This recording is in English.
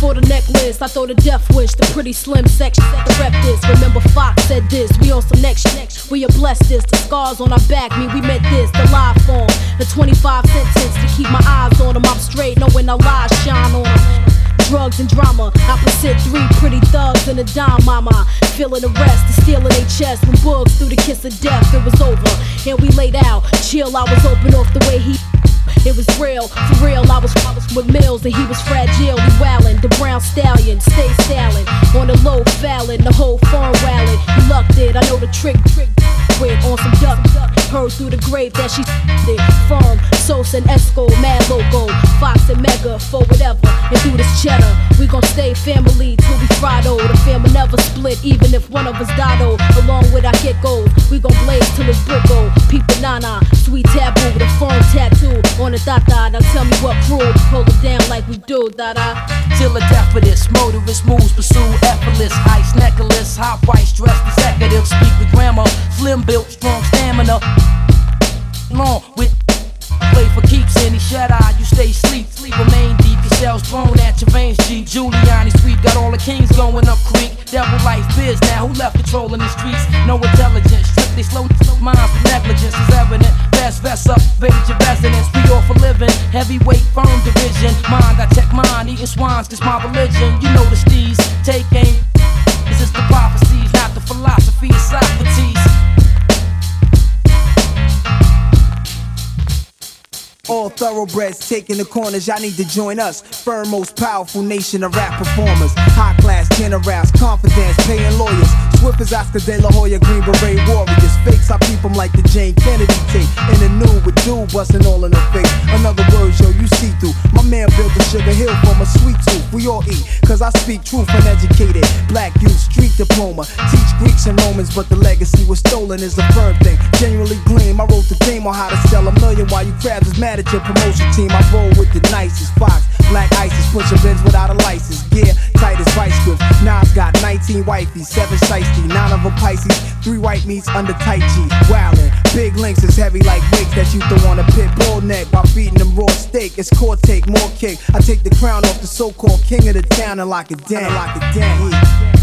for the necklace, I throw the death wish. The pretty slim section, rep this. Remember Fox said this, we on some next. We are blessed this. The scars on our back mean we meant this. The live form, the 25 sentence to keep my eyes on them. I'm straight, knowing our lies shine on them. Drugs and drama, opposite three pretty thugs and a dime mama. Feeling the rest, the steel in their chest. When bugs through the kiss of death, it was over. And we laid out, chill, I was open off the way he. It was real, for real, I was with Mills and he was fragile, he wildin'. The brown stallion, stay stalin'. On the low fallin', the whole farm wallin'. He lucked it, I know the trick with on some duck. Heard through the grave that she it. Firm, Sosa and Esco, mad loco. Fox and Mega, for whatever. And through this cheddar, we gon' stay family till we Friday. The family never split, even if one of us died. Along with our geckos, we gon' blaze till it's brick gold. People nana, sweet taboo with a firm tattoo on the da-da. Now tell me what crew, hold it down like we do, da-da. Till the death of this, motorist moves, pursue effortless. Ice necklace, hot white, dressed executive. Speak with grammar, slim built, strong stamina. Long with play for keeps, any shut eye, you stay sleep. Remain deep, your cells thrown at your veins, G. Giuliani Street, got all the kings going up creek. Devil life biz now, who left controlling the streets? No intelligence, strictly slow minds for negligence is evident. Vest up, evade your residence. We all for living, heavyweight, firm division. Mind, I check mine, eating swines, this my religion. You know the steez, take aim. This is the prophecies, not the philosophy of Socrates. All thoroughbreds taking the corners, y'all need to join us. Firm, most powerful nation of rap performers. High class generals, confidence, paying lawyers. Swift as Oscar De La Hoya, Green Beret warriors. Fakes, I peep them like the Jane Kennedy tape. In the new with dude busting all in the face. Another word, yo, you see through. My man built a Sugar Hill from a sweet tooth. We all eat, cause I speak truth, uneducated. Black youth, street diploma. Teach Greeks and Romans, but the legacy was stolen is a firm thing. Genuinely gleam, I wrote the theme on how to sell a million while you crabs is mad at your promotion team. I roll with the nicest Fox, Black Isis, push a Benz without a license. Gear tight as vice grips. Nas got 19 wifeys, 7 shiesty, 9 of them Pisces, 3 white meats under tight G. Wildin', big links is heavy like weights that you throw on a pit bull neck while feeding them raw steak. It's core take, more kick. I take the crown off the so-called king of the town and lock it down.